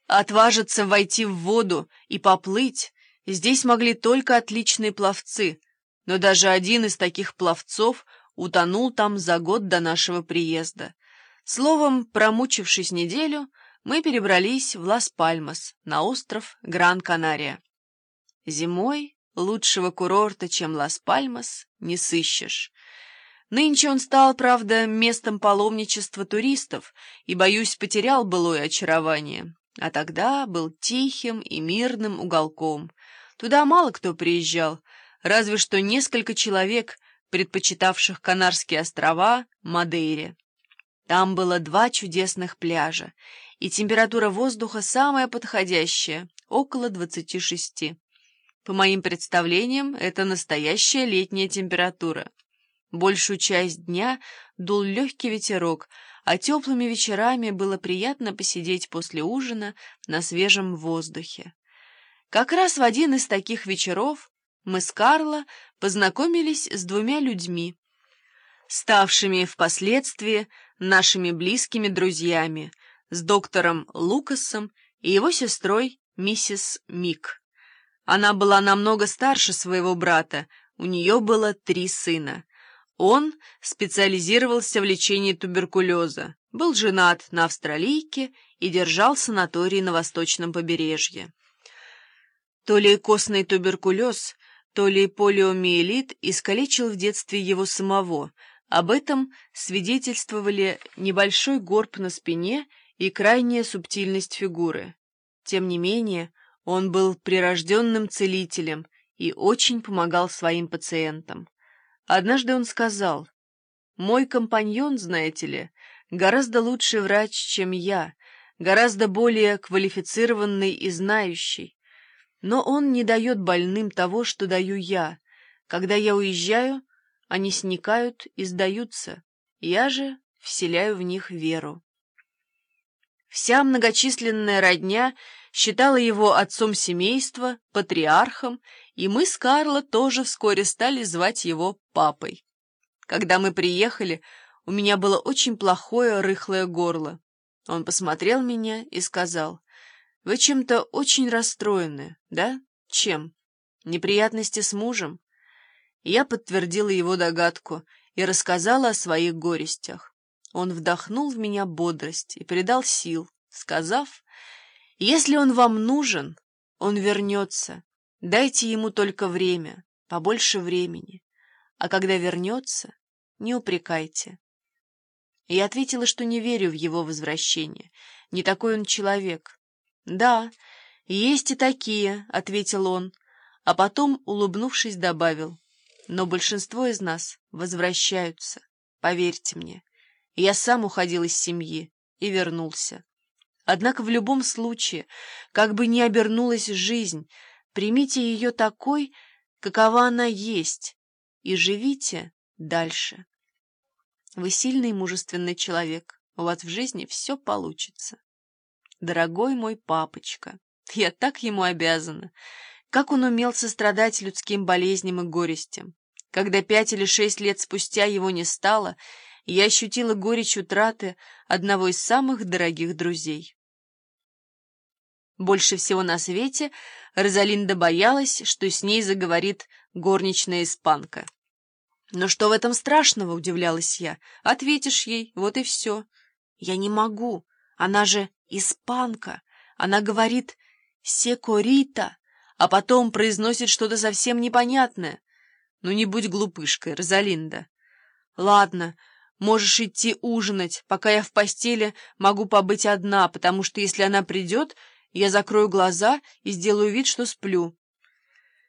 Отважиться войти в воду и поплыть здесь могли только отличные пловцы, но даже один из таких пловцов утонул там за год до нашего приезда. Словом, промучившись неделю, мы перебрались в Лас-Пальмас, на остров Гран-Канария. Зимой лучшего курорта, чем Лас-Пальмас, не сыщешь. Нынче он стал, правда, местом паломничества туристов и, боюсь, потерял былое очарование. А тогда был тихим и мирным уголком. Туда мало кто приезжал, разве что несколько человек, предпочитавших Канарские острова Мадейре. Там было 2 чудесных пляжа, и температура воздуха самая подходящая, около 26. По моим представлениям, это настоящая летняя температура. Большую часть дня дул легкий ветерок, а теплыми вечерами было приятно посидеть после ужина на свежем воздухе. Как раз в один из таких вечеров мы с Карло познакомились с 2 людьми, ставшими впоследствии нашими близкими друзьями, с доктором Лукасом и его сестрой миссис Мик. Она была намного старше своего брата, у нее было 3 сына. Он специализировался в лечении туберкулеза, был женат на австралийке и держал санаторий на восточном побережье. То ли костный туберкулез, то ли полиомиелит искалечил в детстве его самого. Об этом свидетельствовали небольшой горб на спине и крайняя субтильность фигуры. Тем не менее, он был прирожденным целителем и очень помогал своим пациентам. Однажды он сказал: «Мой компаньон, знаете ли, гораздо лучший врач, чем я, гораздо более квалифицированный и знающий. Но он не дает больным того, что даю я. Когда я уезжаю, они сникают и сдаются. Я же вселяю в них веру». Вся многочисленная родня считала его отцом семейства, патриархом, и мы с Карло тоже вскоре стали звать его папой. Когда мы приехали, у меня было очень плохое рыхлое горло. Он посмотрел меня и сказал: «Вы чем-то очень расстроены, да? Чем? Неприятности с мужем?» Я подтвердила его догадку и рассказала о своих горестях. Он вдохнул в меня бодрость и придал сил, сказав: «Если он вам нужен, он вернется. Дайте ему только время, побольше времени. А когда вернется, не упрекайте». Я ответила, что не верю в его возвращение. Не такой он человек. «Да, есть и такие», — ответил он, а потом, улыбнувшись, добавил: «Но большинство из нас возвращаются, поверьте мне. Я сам уходил из семьи и вернулся. Однако в любом случае, как бы ни обернулась жизнь, примите ее такой, какова она есть, и живите дальше. Вы сильный и мужественный человек, у вас в жизни все получится. Дорогой мой папочка, я так ему обязана. Как он умел сострадать людским болезням и горестям. Когда 5 или 6 лет спустя его не стало, я ощутила горечь утраты одного из самых дорогих друзей». Больше всего на свете Розалинда боялась, что с ней заговорит горничная испанка. «Но что в этом страшного?» — удивлялась я. «Ответишь ей, вот и все». «Я не могу, она же испанка. Она говорит «секорита», а потом произносит что-то совсем непонятное. Ну не будь глупышкой, Розалинда. Ладно, можешь идти ужинать, пока я в постели могу побыть одна, потому что если она придет, я закрою глаза и сделаю вид, что сплю.